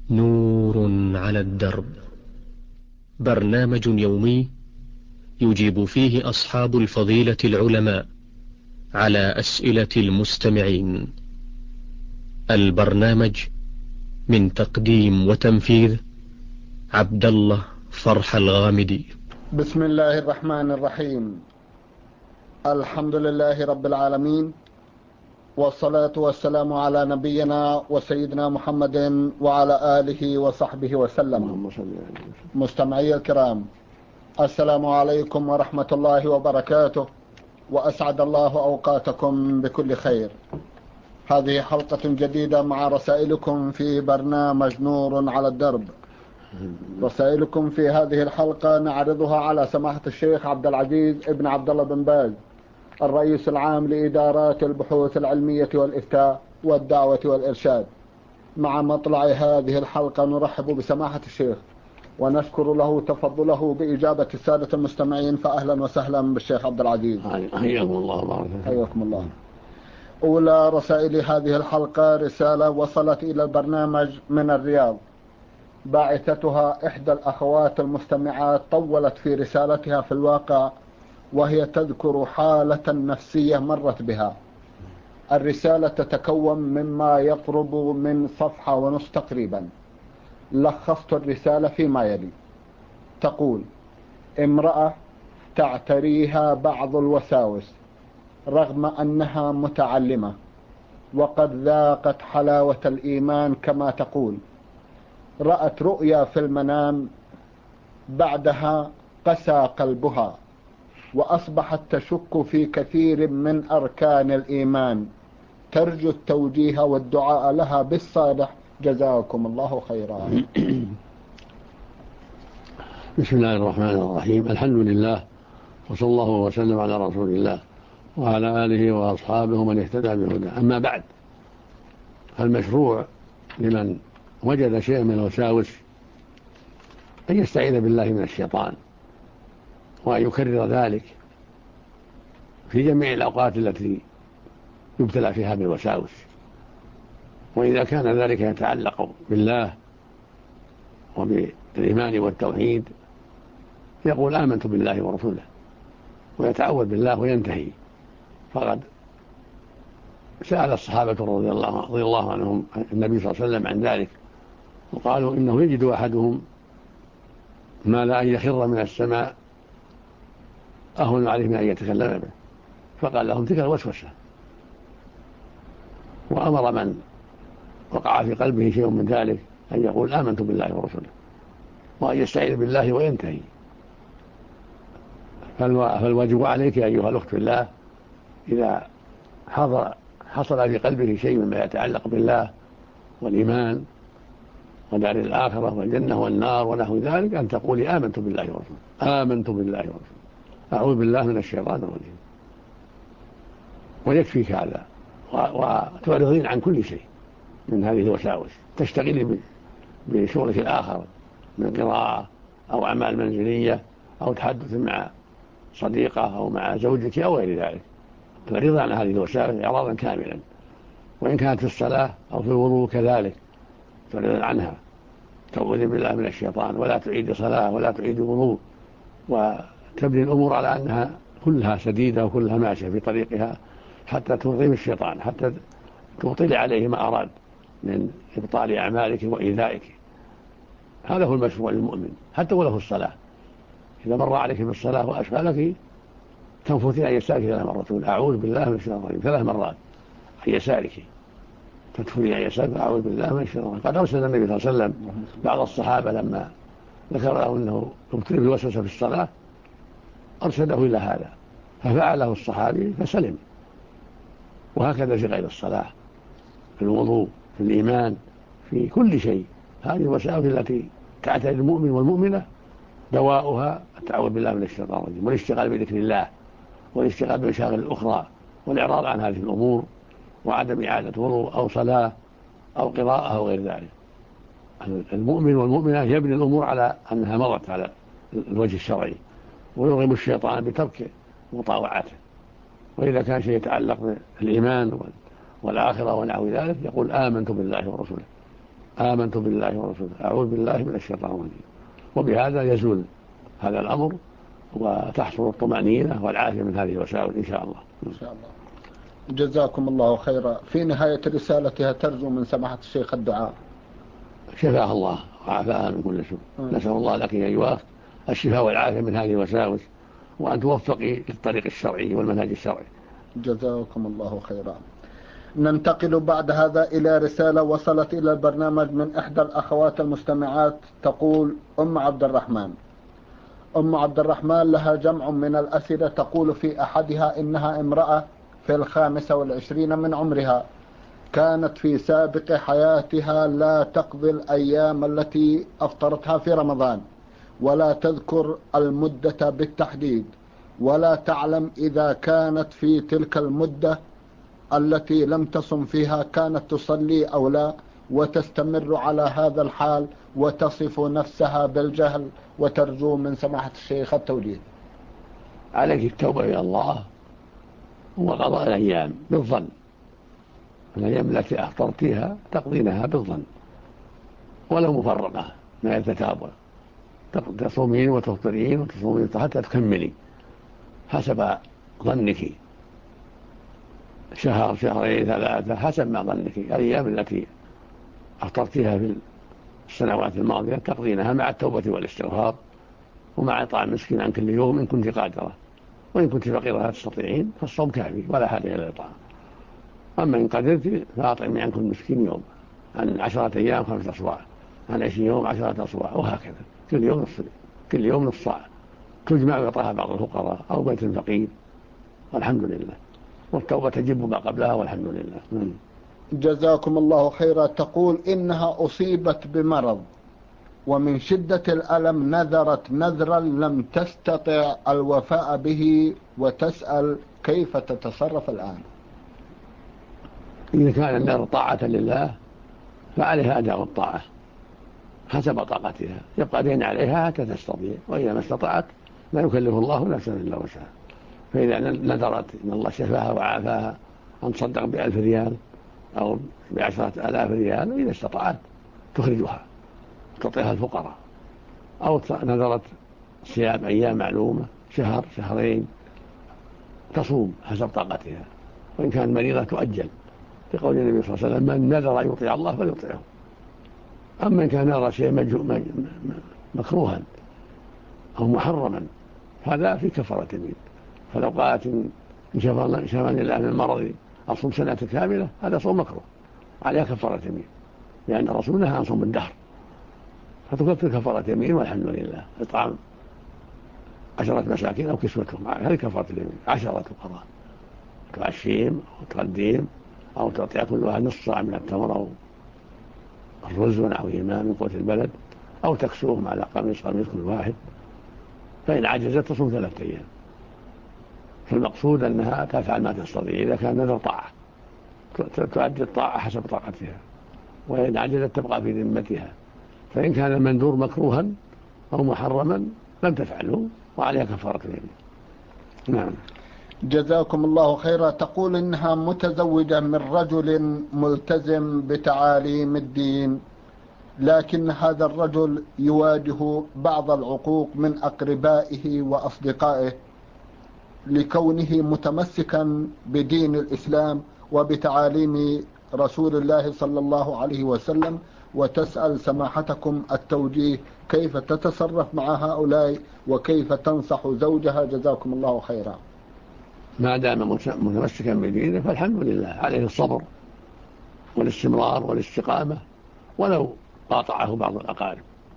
نور على الدرب، برنامج يومي يجيب فيه أصحاب الفضيلة العلماء على أسئلة المستمعين. البرنامج من تقديم وتنفيذ عبد الله فرح الغامدي. بسم الله الرحمن الرحيم. الحمد لله رب العالمين، والصلاة والسلام على نبينا وسيدنا محمد وعلى آله وصحبه وسلم. مستمعي الكرام، السلام عليكم ورحمة الله وبركاته، وأسعد الله أوقاتكم بكل خير. هذه حلقة جديدة مع رسائلكم في برنامج نور على الدرب. رسائلكم في هذه الحلقة نعرضها على سماحة الشيخ عبد العزيز ابن عبد الله بن باز، الرئيس العام لإدارات البحوث العلمية والإفتاء والدعوة والإرشاد. مع مطلع هذه الحلقة نرحب بسماحة الشيخ ونشكر له تفضله بإجابة السادة المستمعين، فأهلا وسهلا بالشيخ عبد العزيز. حياكم الله وبارك فيكم. حياكم الله. أولى رسائل هذه الحلقة رسالة وصلت إلى البرنامج من الرياض، باعثتها إحدى الأخوات المستمعات طولت في رسالتها في الواقع، وهي تذكر حالة نفسية مرت بها. الرسالة تتكون مما يقرب من صفحة ونصف تقريبا. لخصت الرسالة فيما يلي. تقول: امرأة تعتريها بعض الوساوس رغم أنها متعلمة وقد ذاقت حلاوة الإيمان كما تقول. رأت رؤيا في المنام، بعدها قسى قلبها وأصبحت تشك في كثير من أركان الإيمان. ترجو التوجيه والدعاء لها بالصالح، جزاكم الله خيرا. بسم الله الرحمن الرحيم. الحمد لله، وصلى الله وسلم على رسول الله وعلى آله وأصحابه من اهتدى بهداه. أما بعد، فالمشروع لمن وجد شيئا من الوساوس أن يستعيذ بالله من الشيطان، وأن يكرر ذلك في جميع الأوقات التي يبتلى فيها بالوساوس. وإذا كان ذلك يتعلق بالله وبالإيمان والتوحيد يقول آمنت بالله ورسوله ويتعوذ بالله وينتهي. فقد سأل الصحابة رضي الله عنهم النبي صلى الله عليه وسلم عن ذلك، وقالوا إنه يجد أحدهم ما لا أن يخر من السماء أهون عليه من أن يتكلم به، فقال لهم تلك الوسوسة. وأمر من وقع في قلبه شيء من ذلك أن يقول آمنت بالله ورسوله، وأن يستعيذ بالله وينتهي. فالواجب عليك أيها الأخت في الله، إذا حصل في قلبه شيء مما يتعلق بالله والإيمان ودار الآخرة والجنة والنار ونحو ذلك، أن تقولي آمنت بالله ورسوله، آمنت بالله ورسوله، أعوذ بالله من الشيطان الرجيم. ويكفيك هذا، وتعرضين عن كل شيء من هذه الوساوس، تشتغلي بشغلك الآخر من قراءة أو أعمال منزلية أو تحدث مع صديقة أو مع زوجك أو غير ذلك. تعرض عن هذه الوساوس إعراضا كاملا، وإن كانت في الصلاة أو في الوضوء كذلك تعرض عنها، تعوذي بالله من الشيطان، ولا تعيد صلاة ولا تعيد وضوء، وتبني الأمور على أنها كلها سديدة وكلها ماشية في طريقها حتى ترغم الشيطان، حتى تبطل عليه ما أراد من إبطال أعمالك وإيذائك. هذا هو المشروع للمؤمن حتى ولو في الصلاة. إذا مر عليك في الصلاة وأشغلك تنفثين عن يسارك 3 مرات، أعوذ بالله من الشيطان الرجيم 3 مرات عن يسارك، تدخلي عن يسارك أعوذ بالله من الشيطان الرجيم. قد أرسل النبي صلى الله عليه وسلم بعض الصحابة لما ذكر له أنه ابتلي بالوسوسة في الصلاة أرشده إلى هذا، ففعله الصحابي فسلم. وهكذا في غير الصلاة، في الوضوء، في الإيمان، في كل شيء. هذه الوساوس التي تعتري المؤمن والمؤمنة دواؤها التعوذ بالله من الشيطان الرجيم، والاشتغال بذكر الله، والاشتغال بالمشاغل الأخرى، والإعراض عن هذه الأمور، وعدم إعادة وضوء أو صلاة أو قراءة أو غير ذلك. المؤمن والمؤمنة يبني الأمور على أنها مضت على الوجه الشرعي، ويرغم الشيطان بترك مطاوعته. وإذا كان شيء يتعلق بالإيمان والآخرة ونحو ذلك يقول آمنت بالله ورسوله، آمنت بالله ورسوله أعوذ بالله من الشيطان الرجيم، وبهذا يزول هذا الأمر وتحصل الطمأنينة والعافية من هذه الوساوس إن شاء الله. إن شاء الله. جزاكم الله خيرا. في نهاية رسالتها ترجو من سماحة الشيخ الدعاء. شفاها الله وعافاها من كل سوء. نسأل الله لك يا أيها الشفاء والعافية من هذه الوساوس، وأن توفقي للطريق الشرعي والمنهج الشرعي. جزاكم الله خيرا. ننتقل بعد هذا إلى رسالة وصلت إلى البرنامج من إحدى الأخوات المستمعات. تقول أم عبد الرحمن لها جمع من الأسئلة. تقول في أحدها إنها امرأة في 25 من عمرها، كانت في سابق حياتها لا تقضي الأيام التي أفطرتها في رمضان، ولا تذكر المدة بالتحديد، ولا تعلم إذا كانت في تلك المدة التي لم تصم فيها كانت تصلي أو لا، وتستمر على هذا الحال وتصف نفسها بالجهل، وترجو من سماحة الشيخ التوجيه. عليك التوبة إلى الله وقضاء الأيام بالظن، الأيام التي أفطرتها تقضينها بالظن ولو مفرقة ما يتتابع، تصومين وتفطرين وتصومين حتى تكملي حسب ظنك، شهر شهرين ثلاثة حسب ما ظنك. الأيام التي أفطرتها في السنوات الماضية تقضينها مع التوبة والاستغفار، ومع إطعام مسكين عن كل يوم إن كنت قادرة، وإن كنت فقيرة لا تستطيعين فالصوم كافي ولا حاجة إلى الإطعام. أما إن قدرت فأطعمي عن كل مسكين يوم، عن 10 أيام 5 أصواع، عن 20 يوم 10 أصواع، وهكذا كل يوم نصف صاع تجمع ويعطاها بعض الفقراء أو بيت الفقير، والحمد لله، والتوبة تجب ما قبلها والحمد لله. جزاكم الله خيرا. تقول إنها أصيبت بمرض، ومن شدة الألم نذرت نذرا لم تستطع الوفاء به، وتسأل كيف تتصرف الآن. إذا كان النذر طاعة لله فعليها أداء الطاعة حسب طاقتها، يبقى دين عليها حتى تستطيع، وإذا ما استطعت لا يكلف الله نفسا إلا وسعها. فإذا نذرت إن الله شفاها وعافاها أن تصدق ب1000 ريال أو ب10,000 ريال، وإذا استطعت تخرجها تعطيها الفقراء، أو نذرت صيام أيام معلومة شهر شهرين تصوم حسب طاقتها، وإن كانت مريضة تؤجل، لقول النبي صلى الله عليه وسلم من نذر أن يطيع الله فليطيعه. أما إن كان نذر شيء مكروها أو محرما هذا في كفارة يمين، فلو قالت إن شفاني الله من مرضي أصوم سنة كاملة هذا صوم مكروه عليها كفارة يمين، لأن الرسول نهى عن صوم الدهر، فتكفر كفارة يمين والحمد لله. إطعام 10 مساكين أو كسوتهم هذه كفارة اليمين. 10 فقراء تعشيم وتقديم، أو تعطي كل واحد نصف صاع من التمر أو الرز ونحوهما من قوت البلد، أو تكسوهم على قميص كل واحد، فإن عجزت تصوم 3 أيام. فالمقصود أنها تفعل ما تستطيع. إذا كان نذر طاعة تؤدي الطاعة حسب طاقتها، وإن عجزت تبقى في ذمتها. فإن كان المنذور مكروها أو محرما لم تفعله وعليها كفارة اليمين. نعم. جزاكم الله خيرا. تقول إنها متزوجة من رجل ملتزم بتعاليم الدين، لكن هذا الرجل يواجه بعض العقوق من أقربائه وأصدقائه لكونه متمسكا بدين الإسلام وبتعاليم رسول الله صلى الله عليه وسلم، وتسأل سماحتكم التوجيه كيف تتصرف مع هؤلاء وكيف تنصح زوجها. جزاكم الله خيرا. ما دام متمسكا بدينه فالحمد لله، عليه الصبر والاستمرار والاستقامة، ولو قاطعه بعض الأقارب.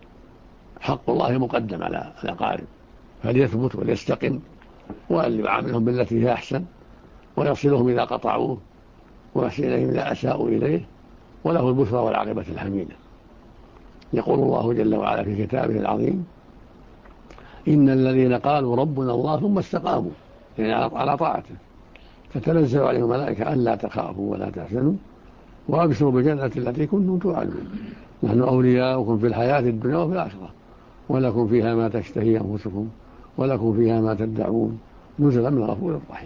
حق الله مقدم على الأقارب، فليثبت وليستقم، وأن يعاملهم بالتي هي أحسن، ويصلهم إذا قطعوه، ويحسن إليهم إذا أساءوا إليه، وله البشرى والعاقبة الحميدة. يقول الله جل وعلا في كتابه العظيم: إن الذين قالوا ربنا الله ثم استقاموا، يعني على طاعته، تتنزل عليهم الملائكة ألا تخافوا ولا تحزنوا وأبشروا بالجنة التي كنتم توعدون، نحن أولياؤكم في الحياة الدنيا وفي الآخرة، ولكم فيها ما تشتهي أنفسكم ولكم فيها ما تدعون نزلا من غفور رحيم.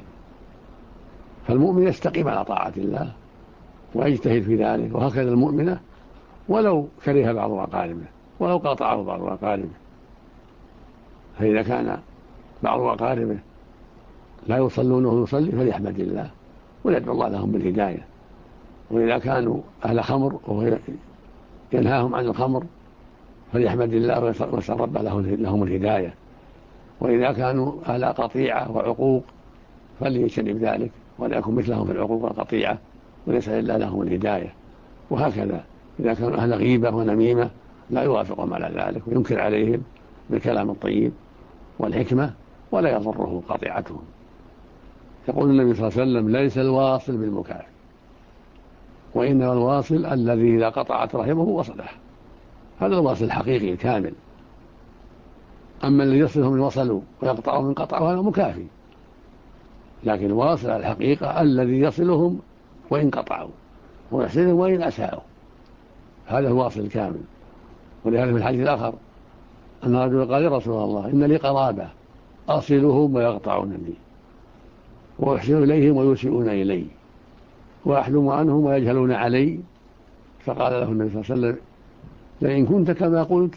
فالمؤمن يستقيم على طاعة الله ويجتهد في ذلك، وهكذا المؤمنة ولو كره بعض أقاربه، ولو قاطعه بعض أقاربه. فإذا كان بعض أقاربه لا يصلون وهو يصلي فليحمد الله ويدعو الله لهم بالهداية. وإذا كانوا أهل خمر وهو ينهاهم عن الخمر فليحمد الله ويسأل ربه لهم الهداية. وإذا كانوا أهل قطيعة وعقوق فليجتنب ذلك ولا يكون مثلهم في العقوق والقطيعة ويسأل الله لهم الهداية. وهكذا إذا كانوا أهل غيبة ونميمة لا يوافقهم على ذلك وينكر عليهم بالكلام الطيب والحكمة ولا يضره قطيعتهم. يقول النبي صلى الله عليه وسلم: ليس الواصل بالمكافئ، وإنما الواصل الذي إذا قطعت رحمه وصله. هذا الواصل الحقيقي الكامل. أما الذي يصلهم من وصلوا ويقطعوا من قطعوا هذا مكافي. لكن الواصل الحقيقة الذي يصلهم وإن قطعوا ويحسنهم وإن أساءوا، هذا الواصل الكامل. ولهذا في الحديث الآخر أن رجل قال: يا رسول الله إن لي قرابة أصلهم ويقطعونني وأحسن إليهم ويسيئون إلي وأحلم عنهم ويجهلون علي. فقال له النبي صلى الله عليه وسلم: لئن كنت كما قلت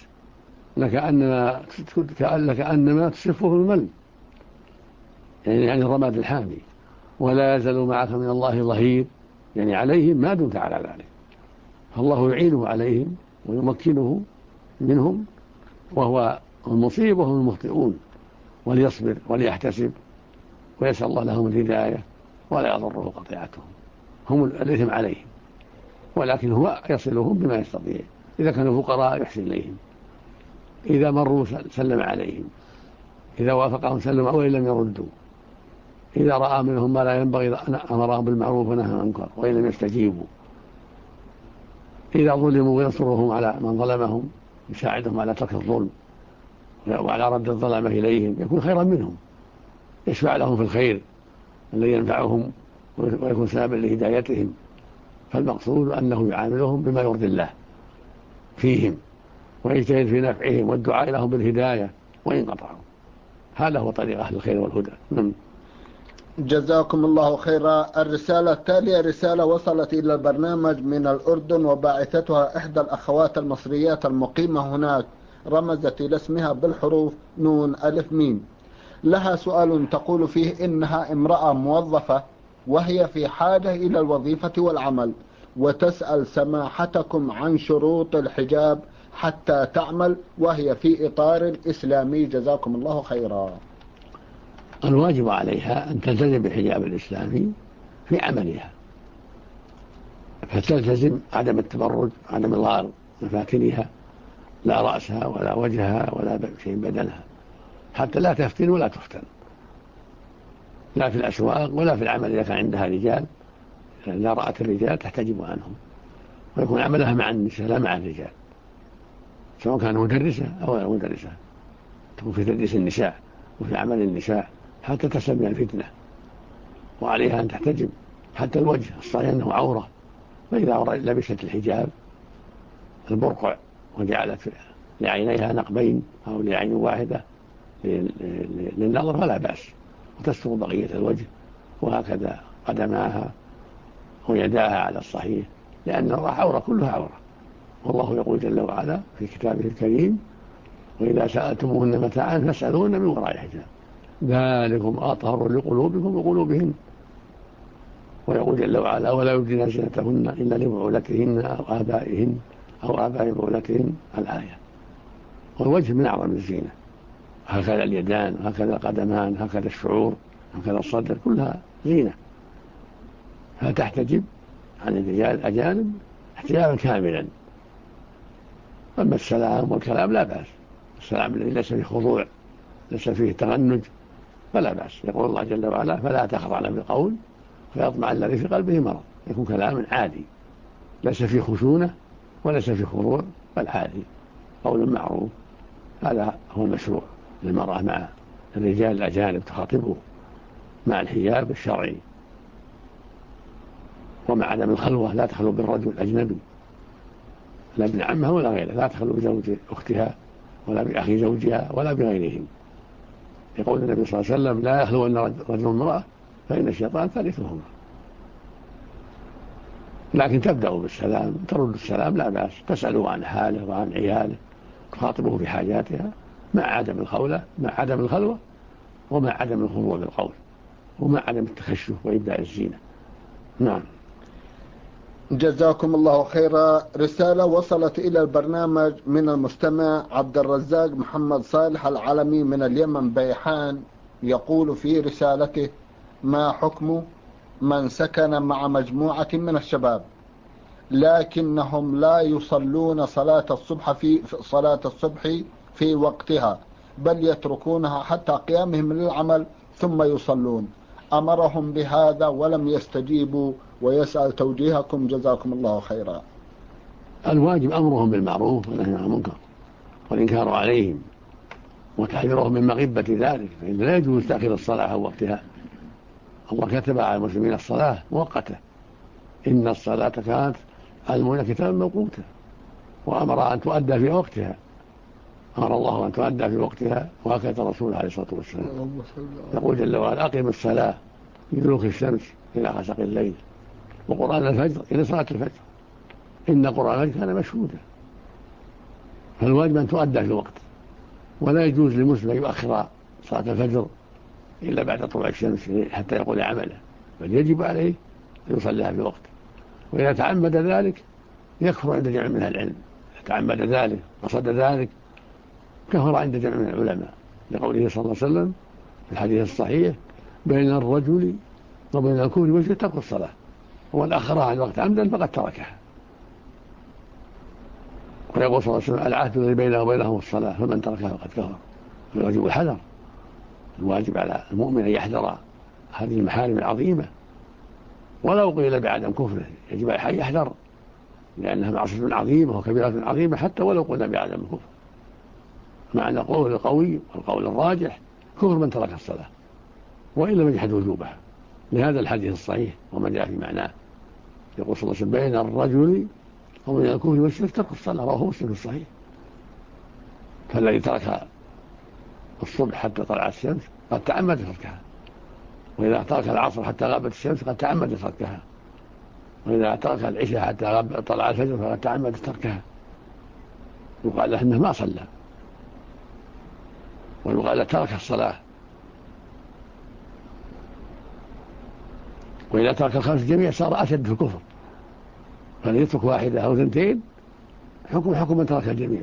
لكأنما تصفه المل، يعني الرماد الحامي، ولا يزال معك من الله ظهير، يعني عليهم ما دمت على ذلك. فالله يعينه عليهم ويمكنه منهم وهو المصيب وهم المخطئون، وليصبر وليحتسب ويسأل الله لهم الهداية ولا يضره قطيعتهم. هم الإثم عليهم، ولكن هو يصلهم بما يستطيع. إذا كانوا فقراء يحسن إليهم، إذا مروا سلم عليهم، إذا وافقهم سلم وإن لم يردوا، إذا رأى منهم ما لا ينبغي أمرهم بالمعروف ونهى عن المنكر وإن لم يستجيبوا، إذا ظلموا ينصرهم على من ظلمهم، يساعدهم على ترك الظلم وعلى رد الظلمة إليهم، يكون خيرا منهم، يشفع لهم في الخير الذي ينفعهم ويكون سببا لهدايتهم. فالمقصود أنه يعاملهم بما يرضي الله فيهم ويجتهد في نفعهم والدعاء لهم بالهداية وإن قطعوا. هذا هو طريق أهل الخير والهدى. جزاكم الله خيرا. الرسالة التالية رسالة وصلت إلى البرنامج من الأردن، وباعثتها إحدى الأخوات المصريات المقيمة هناك، رمزت إلى اسمها بالحروف نون ألف ميم. لها سؤال تقول فيه إنها امرأة موظفة وهي في حاجة إلى الوظيفة والعمل، وتسأل سماحتكم عن شروط الحجاب حتى تعمل وهي في إطار إسلامي. جزاكم الله خيرا. الواجب عليها أن تلتزم بالحجاب الإسلامي في عملها، فتلتزم عدم التبرج، عدم إظهار مفاتنها، لا رأسها ولا وجهها ولا شيء بدنها، حتى لا تفتن ولا تفتن، لا في الأسواق ولا في العمل. إذا كان عندها رجال لا رأت الرجال تحتجب عنهم، ويكون عملها مع النساء لا مع الرجال، سواء كان مدرسة أو غير مدرسة، تكون في تدريس النساء وفي عمل النساء حتى تسلم الفتنة. وعليها أن تحتجب حتى الوجه، الصحيح أنه عورة، فإذا لبست الحجاب البرقع وجعلت لعينيها نقبين أو لعين واحدة للنظر فلا بأس، وتستر بقية الوجه، وهكذا قدماها ويداها على الصحيح، لأن العورة كلها عورة. والله يقول جل وعلا في كتابه الكريم: وإذا سألتموهن متاعا فاسألوهن من وراء حجاب ذلكم أطهر لقلوبكم وقلوبهن. ويقول جل وعلا: ولا يبدين زينتهن إلا لبعولتهن أو آبائهن أو آباء بعولتهن. الآية. والوجه من أعظم الزينة، هكذا اليدان، هكذا القدمان، هكذا الشعور، هكذا الصدر، كلها زينة. فتحتجب عن الرجال الأجانب احتجابا كاملا. أما السلام والكلام لا بأس، السلام الذي ليس فيه خضوع ليس فيه تغنج فلا بأس. يقول الله جل وعلا: فلا تخضعن بالقول فيطمع الذي في قلبه مرض. يكون كلام عادي ليس فيه خشونة وليس فيه خضوع، بل عادي، قول معروف. هذا هو المشروع للمرأة مع الرجال الأجانب، تخاطبه مع الحجاب الشرعي ومع عدم الخلوة. لا تخلو بالرجل الأجنبي، لا ابن عمها ولا غيره، لا تخلو بزوج أختها ولا بأخي زوجها ولا بغيرهم. يقول النبي صلى الله عليه وسلم: لا يخلو أن رجل امرأة فإن الشيطان ثالثهما. لكن تبدأ بالسلام، ترد السلام لا بأس، تسأله عن حاله وعن عياله، تخاطبه في حاجاتها مع عدم الخلوة ومع عدم الخضوع للقول ومع عدم التخشف وإبداء الزينة. نعم. جزاكم الله خيرا. رسالة وصلت إلى البرنامج من المستمع عبد الرزاق محمد صالح العلمي من اليمن بيحان، يقول في رسالته: ما حكم من سكن مع مجموعة من الشباب لكنهم لا يصلون صلاة الصبح في وقتها، بل يتركونها حتى قيامهم للعمل ثم يصلون؟ أمرهم بهذا ولم يستجيبوا ويسأل توجيهكم جزاكم الله خيرا. الواجب أمرهم بالمعروف والنهي عن المنكر والإنكار عليهم وتحذيرهم من مغبة ذلك، فإن لا يجوز تأخير الصلاة عن وقتها. الله كتب على المسلمين الصلاة مؤقتة، إن الصلاة كانت على المؤمنين كتابا موقوتا، وأمر أن تؤدى في وقتها، أمر الله أن تؤدى في وقتها، وهكذا الرسول عليه الصلاة والسلام يقول جل وعلا: أقم الصلاة لدلوك الشمس إلى غسق الليل وقرآن الفجر إلى صلاة الفجر إن قرآن الفجر كان مشهودا. فالواجب أن تؤدى في وقت، ولا يجوز للمسلم يؤخر صلاة الفجر إلا بعد طلوع الشمس حتى يقول عمله، بل يجب عليه أن يصليها في وقت. وإذا تعمد ذلك يكفر عند جمع من العلم، تعمد ذلك وصد ذلك كفر عند جمع من العلماء، لقوله صلى الله عليه وسلم في الحديث الصحيح: بين الرجل وبين الكفر والشرك ترك الصلاة، ومن أخرها عن وقت عمدا فقد تركها. ويقول صلى الله عليه وسلم: العهد الذي بينه وبينهم الصلاة فمن تركها فقد كفر. فالواجب الحذر، الواجب على المؤمن أن يحذر هذه المحارم العظيمة، ولو قيل بعدم كفره يجب أن يحذر، لأنها معصية عظيمة وكبيرة عظيمة حتى ولو قلنا بعدم الكفر. معنى قول القوي والقول الراجح كفر من ترك الصلاة وإن لم يجحد وجوبها، لهذا الحديث الصحيح وما جاء في معناه. يقول صلى الله عليه وسلم: بين الرجل وبين الكفر والشرك ترك الصلاة، رواه مسلم الصحيح. فالذي ترك الصبح حتى طلعت الشمس قد تعمد تركها، وإذا ترك العصر حتى غابت الشمس قد تعمد تركها، وإذا ترك العشاء حتى طلع الفجر فقد تعمد تركها. يقال له إنه ما صلى، ويقال له ترك الصلاة. وإذا ترك الخمس جميع صار أشد في الكفر، فليترك واحدة أو ثنتين حكم من ترك الجميع.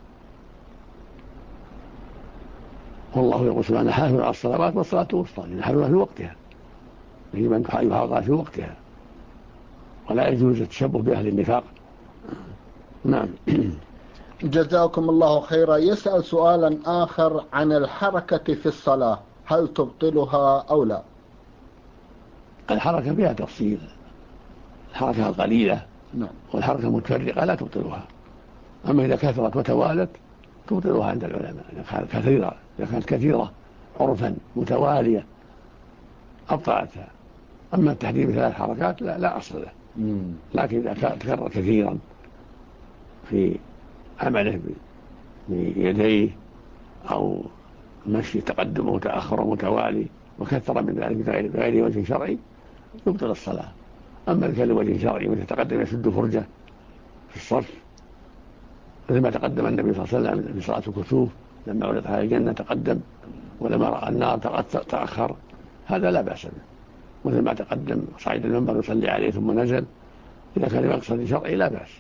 والله يقول سبحانه: حافظوا على الصلوات والصلاة الوسطى، يعني حافظوا في وقتها، يجب أن يحافظ في وقتها، ولا يجوز التشبه بأهل النفاق. نعم. جزاكم الله خيرا. يسأل سؤالا آخر عن الحركة في الصلاة، هل تبطلها أو لا؟ الحركة فيها تفصيل، الحركة القليلة والحركة المتفرقة لا تبطلها، أما إذا كثرت وتوالت تبطلها عند العلماء. إذا كانت كثيرة عرفا متوالية أبطلتها. أما التحديد بثلاث حركات لا أصل له، لكن إذا تكرر كثيرا في عمله بيديه أو مشي تقدم وتأخر متوالي وكثر من ذلك بغير وجه شرعي يبطل الصلاة. أما إذا كان لوجه شرعي وتقدم يسد فرجة في الصف، مثل ما تقدم النبي صلى الله عليه وسلم في صلاة الكسوف لما عرض على الجنة تقدم، ولما رأى النار تأخر، هذا لا بأس به. مثل ما تقدم صعيد المنبر يصلي عليه ثم نزل، إذا كان مقصد شرعي لا بأس.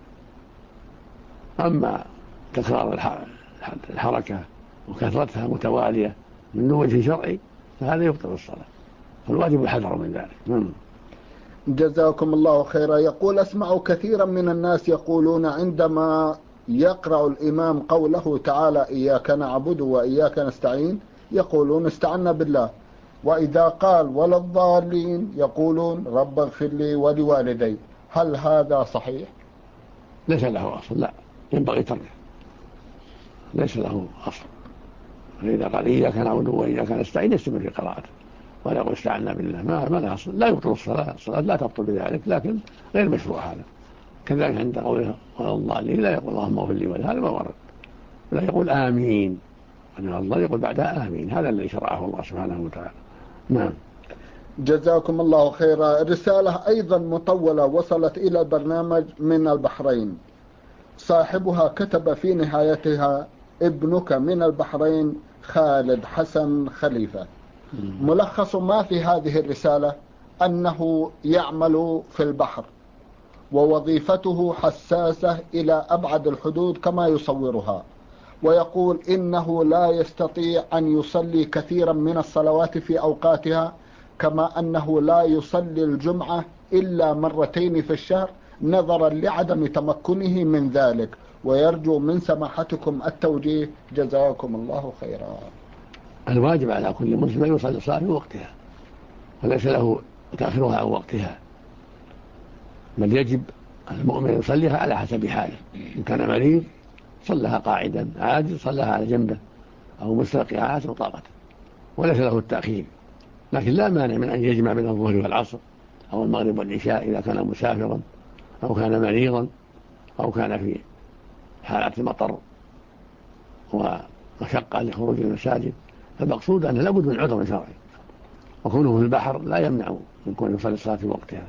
أما تكرار الحركة وكثرتها متوالية من وجه شرعي فهذا يبطل الصلاة، فالواجب الحذر من ذلك. جزاكم الله خيرا. يقول: أسمع كثيرا من الناس يقولون عندما يقرأ الإمام قوله تعالى: إياك نعبد وإياك نستعين، يقولون استعنا بالله، وإذا قال ولا الضالين يقولون رب اغفر لي ولوالدي، هل هذا صحيح؟ ليس له أصل، لا ينبغي تركه، ليس له أصل. فإذا قال إياك نعبد وإياك نستعين يستمر في قراءته ولا يقول استعنا بالله، ما له أصل، لا يبطل الصلاة لا تبطل بذلك، لكن غير مشروع هذا. كذلك عند قوله ولا الضالين لا يقول اللهم اغفر لي ولي، هذا ما ورد. لا يقول آمين، أن الله يقول بعدها آمين، هذا الذي شرعه الله سبحانه وتعالى. نعم. جزاكم الله خيرا. رسالة أيضا مطولة وصلت إلى البرنامج من البحرين، صاحبها كتب في نهايتها: ابنك من البحرين خالد حسن خليفة. ملخص ما في هذه الرسالة أنه يعمل في البحر ووظيفته حساسة إلى أبعد الحدود كما يصورها، ويقول إنه لا يستطيع أن يصلي كثيرا من الصلوات في أوقاتها، كما أنه لا يصلي الجمعة إلا مرتين في الشهر نظرا لعدم تمكنه من ذلك، ويرجو من سماحتكم التوجيه جزاكم الله خيرا. الواجب على كل مسلم أن يصلي الصلاة في وقتها، وليس له تأخيرها عن وقتها، بل يجب المؤمن يصليها على حسب حاله. إن كان مريض صلىها قاعدا، عاجز صلىها على جنبه أو مستلقيها على حسب طاقته، وليس له التأخير. لكن لا مانع من أن يجمع بين الظهر والعصر أو المغرب والعشاء إذا كان مسافرا أو كان مريضا أو كان في حالة مطر ومشقة لخروج المساجد. فالمقصود أنه لابد من عذر شرعي، وكونه في البحر لا يمنع من كون يصلي الصلاة في وقتها.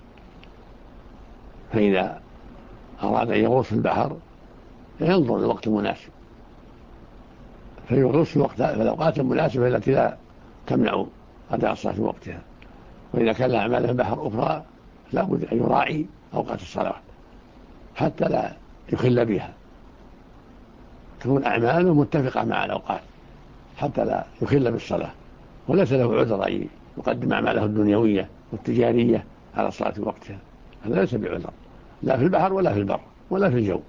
فإذا أراد أن يغوص في البحر ينظر للوقت المناسب فيغوص في الأوقات المناسبة التي لا تمنع أداء الصلاة في وقتها. وإذا كان له أعمال في البحر أخرى لابد أن يراعي أوقات الصلاة حتى لا يخل بها، تكون أعماله متفقة مع الأوقات حتى لا يخل بالصلاة، وليس له عذر أن يقدم أعماله الدنيوية والتجارية على الصلاة في وقتها. هذا ليس بعذر لا في البحر ولا في البر ولا في الجو.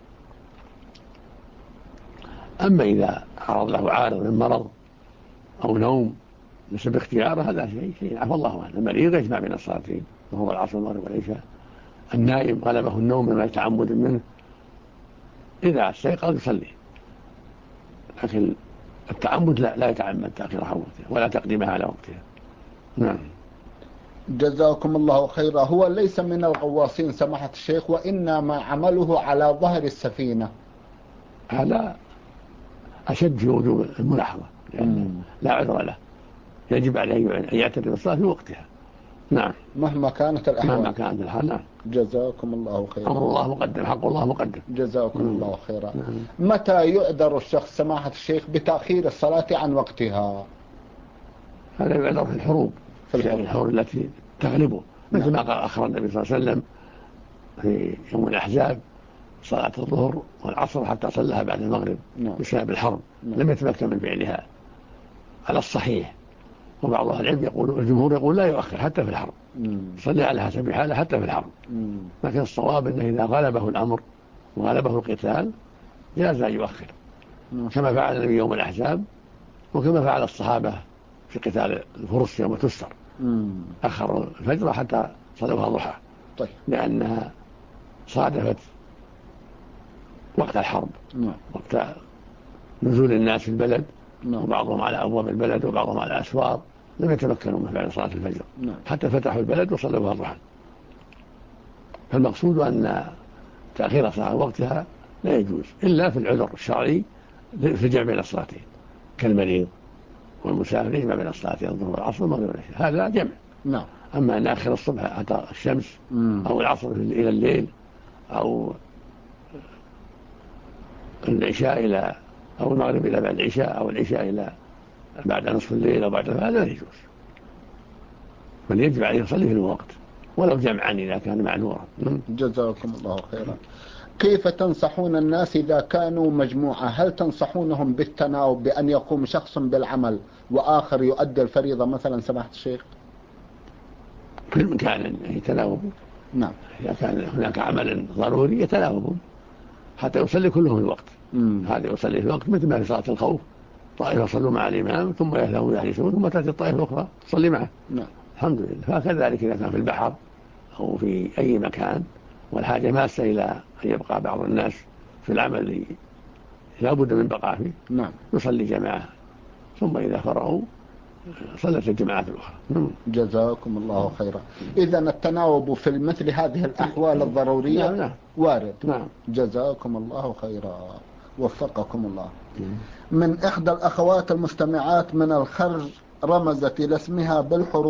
أما إذا عرض له عارض من مرض أو نوم بسبب اختياره هذا شيء عفى الله عنه. المريض يجمع بين الصلاتين وهو العصر والمغرب والعشاء. النائم غلبه النوم مما يتعمد منه إذا استيقظ يصلي، لكن التعمد لا يتعمد تأخيرها عن وقتها ولا تقديمها على وقتها. نعم. جزاكم الله خيرا. هو ليس من الغواصين سماحة الشيخ، وإنما عمله على ظهر السفينة. هذا أشد في وجوب الملاحظة لأن لا عذر له، يجب عليه أن يعتبر الصلاة في وقتها. نعم، مهما كانت الأحوال. مهما كانت الحال. نعم. جزاكم الله خيرا. أمر الله مقدم، حق الله مقدم. جزاكم الله خيرا. متى يعذر الشخص سماحة الشيخ بتأخير الصلاة عن وقتها؟ هذا يعذر في الحروب، في الحروب التي تغلبه، مثل ما قال أخر النبي صلى الله عليه وسلم في يوم الأحزاب صلاة الظهر والعصر حتى صلىها بعد المغرب بسبب الحرب. لم يتمكن من فعلها على الصحيح. وبعض أهل العلم يقول، الجمهور يقول لا يؤخر حتى في الحرب، صلي على حسب حاله حتى في الحرب. لكن الصواب أنه إذا غلبه الأمر وغلبه القتال جاز أن يؤخر، كما فعل النبي يوم الأحزاب وكما فعل الصحابة في قتال الفرس يوم تستر، أخروا الفجر حتى صلوها ضحى. طيب. لأنها صادفت وقت الحرب، وقت نزول الناس في البلد، وبعضهم على أبواب البلد وبعضهم على أسوار، لم يتمكنوا من فعل صلاة الفجر حتى فتحوا البلد وصلوها ضحى. فالمقصود أن تأخير صلاة وقتها لا يجوز إلا في العذر الشرعي في الجمع بين الصلاتين، كالمريض والمسافر يجمع بين الصلاتين الظهر والعصر والمغرب والعشاء، هذا جمع. أما أن آخر الصبح حتى الشمس أو العصر إلى الليل أو العشاء إلى أو المغرب إلى بعد العشاء أو العشاء إلى بعد نصف الليل أو بعد هذا لا يجوز، بل يجب عليه يصلي في الوقت ولو جمعا إذا كان معذورا. جزاكم الله خيرا. كيف تنصحون الناس إذا كانوا مجموعة؟ هل تنصحونهم بالتناوب بأن يقوم شخص بالعمل وآخر يؤدي الفريضة مثلا سماحة الشيخ؟ في المكان يتناوبوا. نعم. إذا كان هناك عمل ضروري يتناوبون حتى يصلي كلهم في الوقت. هذا يصلي في الوقت مثل ما في صلاة الخوف، طائفة صلوا مع الإمام ثم يهلون يحرسون ثم تأتي الطائفة الأخرى تصلي معه. الحمد لله. فكذلك إذا كان في البحر أو في أي مكان والحاجة ماسة إلى أن يبقى بعض الناس في العمل لا بد من بقاء فيه، يصلي جماعة ثم إذا فرغوا صلت الجماعات الأخرى. جزاكم الله خيرا. إذن التناوب في مثل هذه الأحوال الضرورية وارد. جزاكم الله خيرا، وفقكم الله. من إحدى الأخوات المستمعات من الخرج رمزت إلى اسمها بالحروف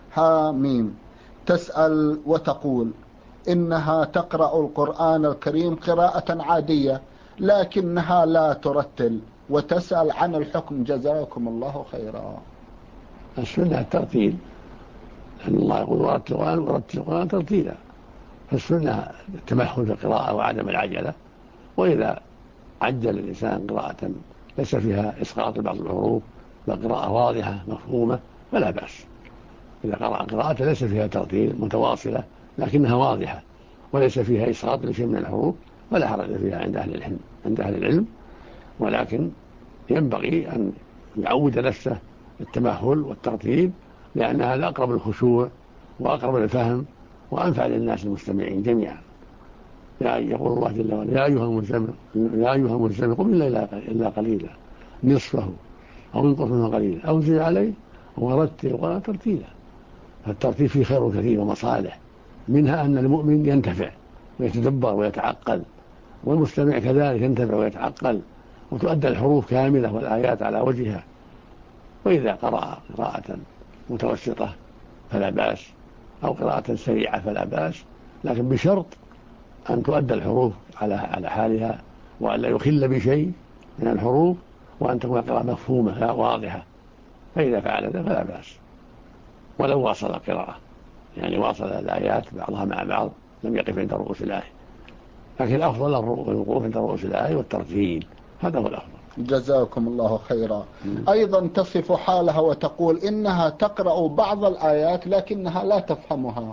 حاميم تسأل وتقول إنها تقرأ القرآن الكريم قراءة عادية لكنها لا ترتل، وتسأل عن الحكم جزاكم الله خيرا. السنة الترتيل، لأن الله يقول ورتل القرآن ترتيلا، فالسنة التمهل في القراءة وعدم العجلة. وإذا عجل الإنسان قراءة ليس فيها إسقاط بعض الحروف بل قراءة واضحة مفهومة فلا بأس. إذا قرأ قراءة ليس فيها ترتيل متواصلة لكنها واضحة وليس فيها إسقاط لشيء من الحروف فلا حرج فيها عند أهل العلم، ولكن ينبغي أن يعود نفسه التمهل والترتيل، لأن هذا أقرب للخشوع وأقرب للفهم وأنفع للناس المستمعين جميعا. يقول الله جل وعلا يا أيها المزمل قم إلا قليلا نصفه أو انقص منه قليلا أو زد عليه ورتل القرآن ترتيلا. فالترتيل فيه خير كثير ومصالح، منها أن المؤمن ينتفع ويتدبر ويتعقل، والمستمع كذلك ينتفع ويتعقل، وتؤدى الحروف كاملة والآيات على وجهها. وإذا قرأ قراءة متوسطة فلا بأس، أو قراءة سريعة فلا بأس، لكن بشرط أن تؤدى الحروف على حالها، وأن لا يخل بشيء من الحروف، وأن تكون قراءة مفهومة واضحة. فإذا فعل ذلك فلا بأس، ولو واصل القراءة، يعني واصل الآيات بعضها مع بعض لم يقف عند رؤوس الآية، لكن الأفضل الوقوف عند رؤوس الآية والترتيل، هذا هو الأفضل. جزاكم الله خيرا. أيضا تصف حالها وتقول إنها تقرأ بعض الآيات لكنها لا تفهمها.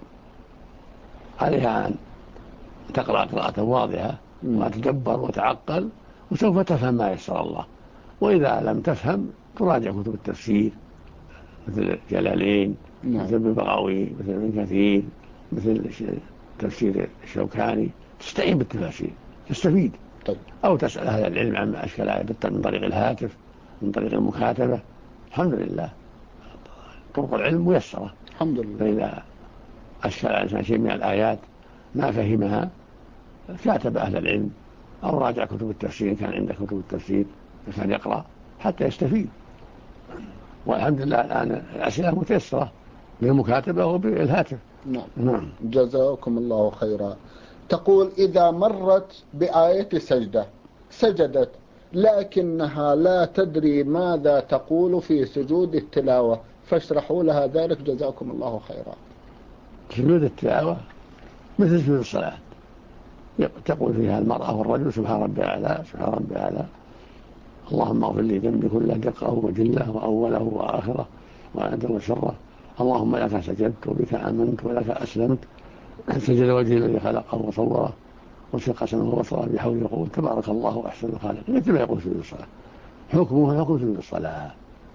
عليها أن تقرأ قراءة واضحة وتدبر وتعقل، وسوف تفهم ما يسر الله. وإذا لم تفهم تراجع كتب التفسير مثل جلالين، مثل ابن بغوي، مثل ابن كثير، مثل تفسير الشوكاني، تستعين بالتفاسير تستفيد. أو تسأل أهل العلم عما أشكل عليه من طريق الهاتف، من طريق المكاتبة. الحمد لله طرق العلم ميسرة الحمد لله. فإذا أشكل على الإنسان شيء من الآيات ما فهمها كاتب أهل العلم أو راجع كتب التفسير، كان عنده كتب التفسير كان يقرأ حتى يستفيد. والحمد لله الآن الأسئلة متيسرة بالمكاتبة وبالهاتف. نعم. جزاكم الله خيرا. تقول إذا مرت بآية سجدت لكنها لا تدري ماذا تقول في سجود التلاوة، فاشرحوا لها ذلك جزاكم الله خيرا. سجود التلاوة مثل سجود الصلاة، تقول فيها المرأة والرجل سبحان ربي الأعلى سبحان ربي الأعلى، اللهم اغفر لي ذنبي كله دقه وجله وأوله وآخره وأنت وشره، اللهم لك سجدت وبك آمنت ولك أسلمت، سجد وجهي الذي خلقه وصوره وشق سمعه وبصره بحول وقوة، تبارك الله أحسن الخالقين. مثل ما يقول سجود الصلاة، حكمه حكم سجود الصلاة.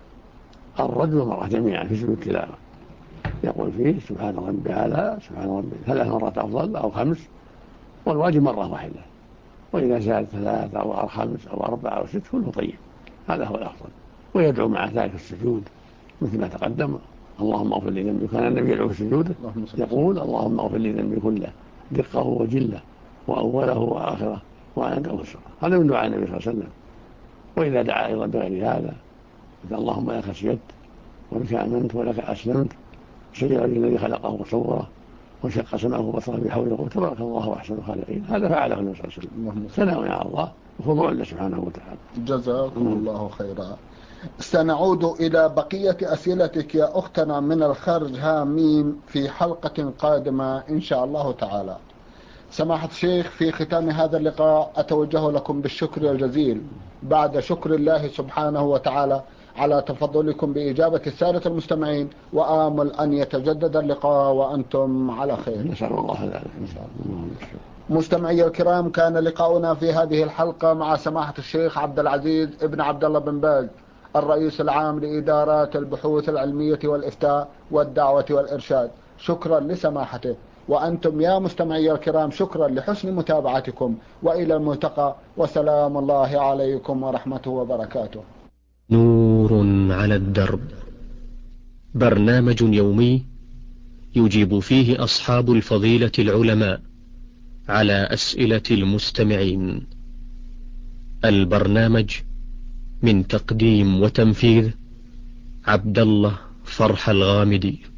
الرجل والمرأة جميعا في سجود التلاوة يقول فيه سبحان ربي الأعلى سبحان ربي 3 مرات أفضل أو 5، والواجب مرة واحدة، وإذا زاد 3 أو 5 أو 4 أو 6 كله طيب، هذا هو الأفضل. ويدعو مع ذلك السجود مثل ما تقدم، اللهم اغفر لي ذنبي. كان النبي يدعو في سجوده يقول اللهم اغفر لي ذنبي كله دقه وجله وأوله وآخره وأنت وشره. هذا من دعاء النبي صلى الله عليه وسلم. وإذا دعا أيضا بغير هذا اللهم لك سجدت وبك آمنت ولك أسلمت، سجد الذي خلقه وصوره وشق سمعه وبصره بحول وقوة، تبارك الله أحسن الخالقين. هذا فعله النبي صلى الله عليه وسلم، ثناء على الله وخضوع له سبحانه وتعالى. جزاكم الله خيرا. سنعود إلى بقية أسئلتك يا أختنا من الخارج هاميم في حلقة قادمة إن شاء الله تعالى. سماحة الشيخ، في ختام هذا اللقاء أتوجه لكم بالشكر الجزيل بعد شكر الله سبحانه وتعالى على تفضلكم بإجابة السادة المستمعين، وآمل أن يتجدد اللقاء وأنتم على خير. نسأل الله ذلك إن شاء الله. مستمعي الكرام، كان لقاؤنا في هذه الحلقة مع سماحة الشيخ عبد العزيز ابن عبد الله بن باز، الرئيس العام لإدارات البحوث العلمية والإفتاء والدعوة والإرشاد. شكرا لسماحته. وأنتم يا مستمعي الكرام شكرا لحسن متابعتكم، وإلى الملتقى، وسلام الله عليكم ورحمته وبركاته. نور على الدرب، برنامج يومي يجيب فيه أصحاب الفضيلة العلماء على أسئلة المستمعين. البرنامج من تقديم وتنفيذ عبد الله فرح الغامدي.